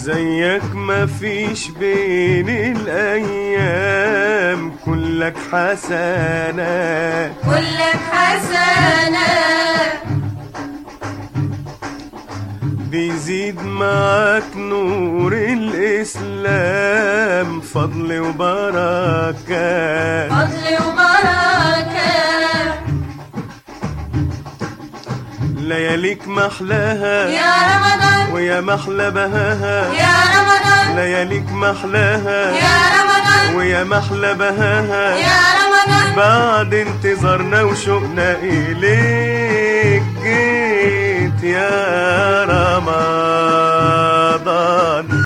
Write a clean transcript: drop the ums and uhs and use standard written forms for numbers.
زيك مفيش بين الأيام، كلك حسنات كلك حسنات. بيزيد معاك نور الإسلام، فضل وبركات فضل وبركات. لياليك محلاها يا رمضان ويا محلى بهاها، يا رمضان لياليك محلاها يا رمضان ويا محلى بهاها. يا رمضان بعد انتظارنا وشوقنا إليك جيت يا رمضان.